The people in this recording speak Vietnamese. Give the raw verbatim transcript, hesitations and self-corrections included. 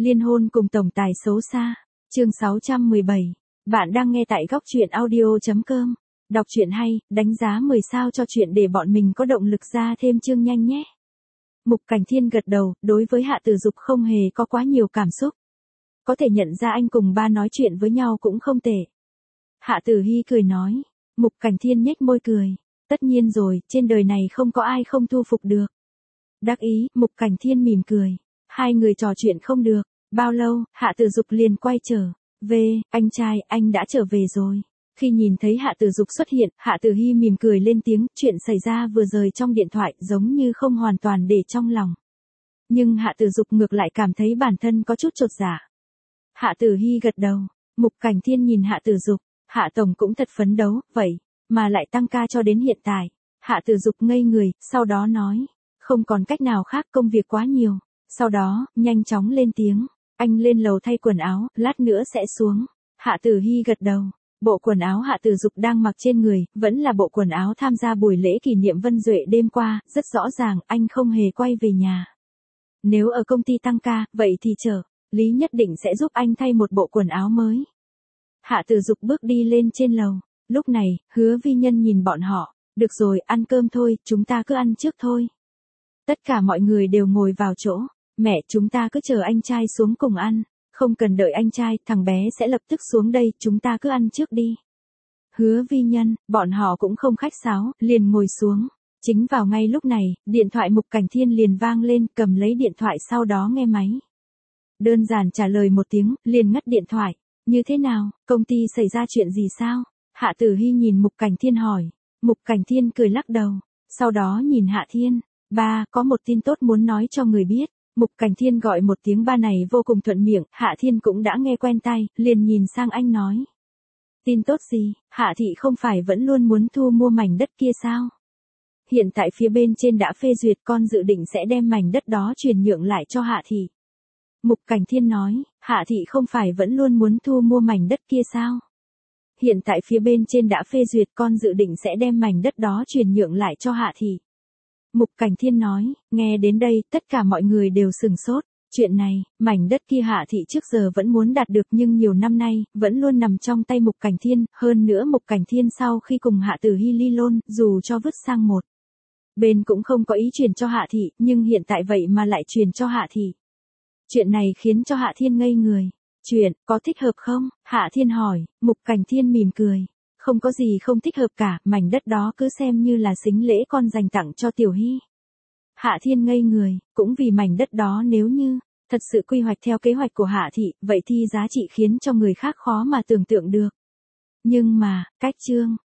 Liên hôn cùng tổng tài xấu xa. Chương sáu trăm mười bảy. Bạn đang nghe tại góc truyện audio chấm com. Đọc truyện hay, đánh giá mười sao cho chuyện để bọn mình có động lực ra thêm chương nhanh nhé. Mục Cảnh Thiên gật đầu, đối với Hạ Tử Dục không hề có quá nhiều cảm xúc. Có thể nhận ra anh cùng ba nói chuyện với nhau cũng không tệ. Hạ Tử Hi cười nói. Mục Cảnh Thiên nhếch môi cười. Tất nhiên rồi, trên đời này không có ai không thu phục được. Đắc ý, Mục Cảnh Thiên mỉm cười. Hai người trò chuyện không được. Bao lâu, Hạ Tử Dục liền quay trở về. Anh trai, anh đã trở về rồi. Khi nhìn thấy Hạ Tử Dục xuất hiện, Hạ Tử Hi mỉm cười lên tiếng. Chuyện xảy ra vừa rời trong điện thoại giống như không hoàn toàn để trong lòng. Nhưng Hạ Tử Dục ngược lại cảm thấy bản thân có chút chột dạ. Hạ Tử Hi gật đầu. Mục Cảnh Thiên nhìn Hạ Tử Dục. Hạ Tổng cũng thật phấn đấu, vậy mà lại tăng ca cho đến hiện tại. Hạ Tử Dục ngây người, sau đó nói. Không còn cách nào khác, công việc quá nhiều. Sau đó, nhanh chóng lên tiếng. Anh lên lầu thay quần áo, lát nữa sẽ xuống. Hạ Tử Hi gật đầu. Bộ quần áo Hạ Tử Dục đang mặc trên người, vẫn là bộ quần áo tham gia buổi lễ kỷ niệm Vân Duệ đêm qua, rất rõ ràng anh không hề quay về nhà. Nếu ở công ty tăng ca, vậy thì chờ, Lý nhất định sẽ giúp anh thay một bộ quần áo mới. Hạ Tử Dục bước đi lên trên lầu. Lúc này, Hứa Vi Nhân nhìn bọn họ. Được rồi, ăn cơm thôi, chúng ta cứ ăn trước thôi. Tất cả mọi người đều ngồi vào chỗ. Mẹ, chúng ta cứ chờ anh trai xuống cùng ăn. Không cần đợi anh trai, thằng bé sẽ lập tức xuống đây, chúng ta cứ ăn trước đi. Hứa Vi Nhân, bọn họ cũng không khách sáo, liền ngồi xuống. Chính vào ngay lúc này, điện thoại Mục Cảnh Thiên liền vang lên, cầm lấy điện thoại sau đó nghe máy. Đơn giản trả lời một tiếng, liền ngắt điện thoại. Như thế nào, công ty xảy ra chuyện gì sao? Hạ Tử Hi nhìn Mục Cảnh Thiên hỏi. Mục Cảnh Thiên cười lắc đầu. Sau đó nhìn Hạ Thiên. Ba, có một tin tốt muốn nói cho người biết. Mục Cảnh Thiên gọi một tiếng ba này vô cùng thuận miệng, Hạ Thiên cũng đã nghe quen tai, liền nhìn sang anh nói. Tin tốt gì, Hạ Thị không phải vẫn luôn muốn thu mua mảnh đất kia sao? Hiện tại phía bên trên đã phê duyệt, con dự định sẽ đem mảnh đất đó chuyển nhượng lại cho Hạ Thị. Mục Cảnh Thiên nói, Hạ Thị không phải vẫn luôn muốn thu mua mảnh đất kia sao? Hiện tại phía bên trên đã phê duyệt, con dự định sẽ đem mảnh đất đó chuyển nhượng lại cho Hạ Thị. Mục Cảnh Thiên nói, nghe đến đây, tất cả mọi người đều sừng sốt. Chuyện này, mảnh đất kia Hạ Thị trước giờ vẫn muốn đạt được nhưng nhiều năm nay, vẫn luôn nằm trong tay Mục Cảnh Thiên. Hơn nữa Mục Cảnh Thiên sau khi cùng Hạ Tử Hi ly hôn, dù cho vứt sang một bên cũng không có ý truyền cho Hạ Thị, nhưng hiện tại vậy mà lại truyền cho Hạ Thị. Chuyện này khiến cho Hạ Thiên ngây người. Chuyện, có thích hợp không? Hạ Thiên hỏi. Mục Cảnh Thiên mỉm cười. Không có gì không thích hợp cả, mảnh đất đó cứ xem như là sính lễ con dành tặng cho Tiểu Hi. Hạ Thiên ngây người, cũng vì mảnh đất đó nếu như thật sự quy hoạch theo kế hoạch của Hạ Thị, vậy thì giá trị khiến cho người khác khó mà tưởng tượng được. Nhưng mà, cách chương